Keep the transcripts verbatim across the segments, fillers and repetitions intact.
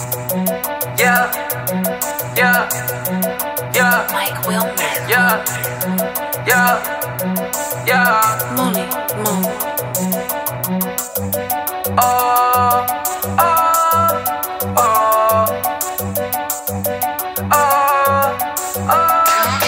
Yeah, yeah, yeah. Mike Wilmer. Yeah, yeah, yeah. Mooney, Moon. Oh, oh, oh, oh, oh.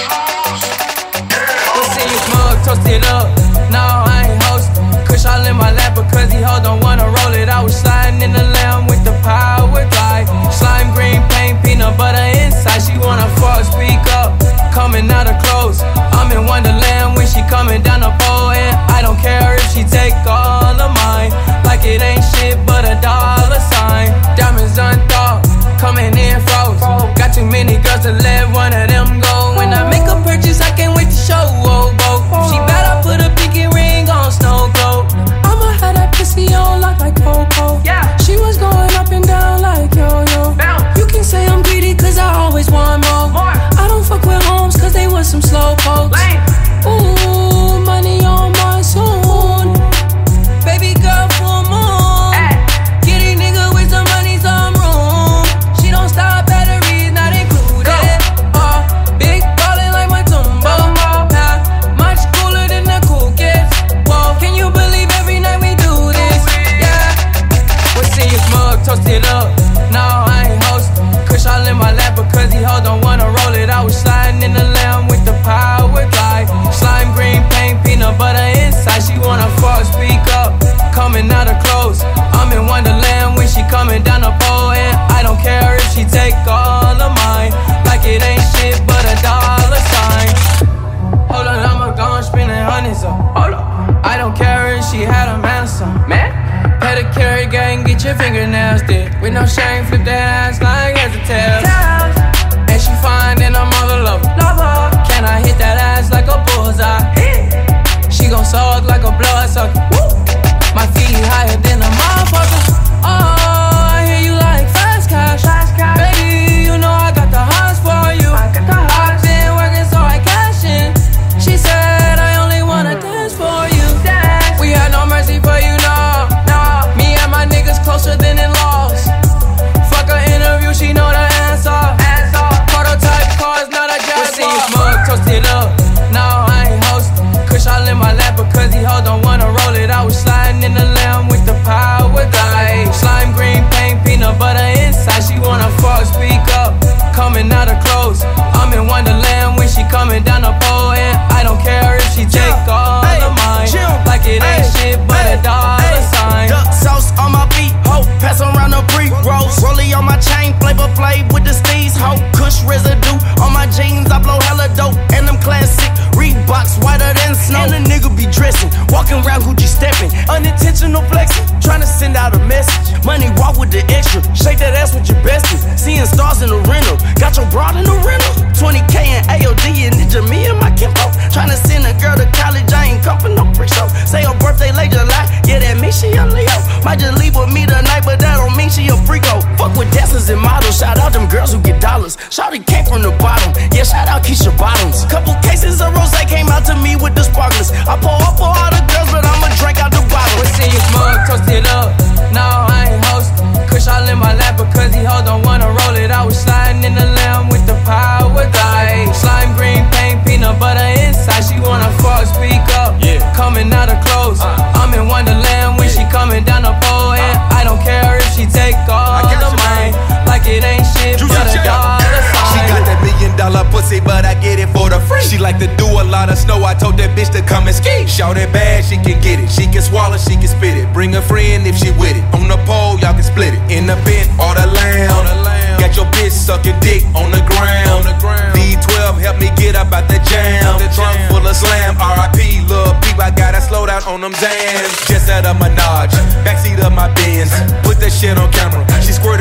We'll see you smug, toast it up. No, I ain't hostin'. Kush all in my lap because he hold don't wanna roll it. I was sliding in the lamb with the power glide. Slime green paint, peanut butter inside. She wanna fuck, speak up. Coming out of clothes. I'm in Wonderland when she coming down the pole. And I don't care if she take all of mine. Like it ain't shit but a dollar sign. Diamonds unthought, coming in froze. Got too many girls to let one of them go. When I make a purchase, I can't wait to show. Oh, oh. She bet I put a pinky ring on snow globe. I'ma have that pussy on lock like Coco. Yeah. She was going up and down like yo-yo. Bounce. You can say I'm greedy cause I always want more. More. I don't fuck with homes cause they was some slow pokes. Lame. Ooh, money on my soon. Baby girl, full moon. Ay. Kitty nigga with some money, some room. She don't stop, batteries not included. Uh, big ballin' like my Tumbo. Nah, much cooler than the cool kids. Whoa, can you believe every night we do this? Yeah. We'll see you smug, toast it up. No, I ain't hostin'. Kush all in my lap because he hold don't wanna roll it. I was sliding in the lamb with the power glide. Slime green paint, peanut butter inside. She wanna fuck, speak up. Coming out of clothes. I'm in Wonderland when she coming down the pole. And I don't care if she take all of mine. Like it ain't shit but a dollar sign. Hold on, I'ma go and spending hundreds up. Hold on. I don't care if she had a man or something. Man? Pedicure gang, get your fingernails did. With no shame, flip that ass like hesitate. And she fine and I'm all lover. Lover. Can I hit that ass like a bullseye? She gon' suck like a bloodsucker. My feet higher than a motherfucker. Oh, I hear you like fast cash. Fast cash. Baby, you know I got the hots for you. I got the hots. I've been working so I cash in. She said I only wanna dance for you. Dance. We had no mercy for you, no, no. Me and my niggas closer than in-laws. Fuck her interview, she know the answer. Answer. Prototype cars, not a jazz. We'll see you smug, toast it up. No, I ain't hostin'. Kush all in my lap because he hold don't wanna roll it. I was sliding in the lamb with the power glide. Slime green paint, peanut butter inside. She wanna fuck, speak up. Coming out of clothes. I'm in Wonderland when she coming down the pole. And I don't care if she take all of mine. Like it ain't shit but a dollar sign. Duck sauce on my beat, ho. Pass around the pre-rolls. Rollie on my chain, flavor flav with the steez, ho. Kush residue on my jeans, I blow hella dope. And them classic Reeboks whiter than snow. And a nigga be dressing, walking around Gucci stepping. Unintentional flexing, trying to send out a message. Money walk with the extra, shake that ass with your besties. Seeing stars in the rental, got your broad in the rental. twenty K and A O D and Ninja, me and my Kimbo. Trying to send a girl to college, I ain't come for no pre-show. Say her birthday late July, yeah that means she a Leo. Might just leave with me tonight, but that don't mean she a freako. Fuck with dancers and models, shout out them girls who get dollars. Shawty came from the bottom, yeah shout out Keisha Bottoms. Couple cases of rose came out to me with the sparklers. I pour up for all the girls, but I'ma drink out the bottle. We'll see you smug, toast it up. No, I ain't hostin'. Kush all in my lap because he hold don't wanna roll it. I was sliding in the lamb with the power glide. Slime green paint, peanut butter inside. She wanna fuck, speak up. Yeah. Coming out of clothes. Uh. I'm in Wonderland when she coming down the pole. And I don't care if she take all of mine. Like it ain't shit Juicy but a J. dollar sign. She got that million dollar pussy, but I get it for the free. She like to do a lot of snow. I told that bitch to come and ski. Shout it bad, she can get it. She can swallow, she can spit it. Bring a friend if she with it. On the pole, y'all can split it. In the bent or the lamb. Got your bitch sucking dick on the ground. V twelve help me get up out the jam. The trunk full of slam. R I P, lil' peep, I gotta slow down on them Zans. Just out of Minaj, backseat of my Benz. Put that shit on camera. She squirt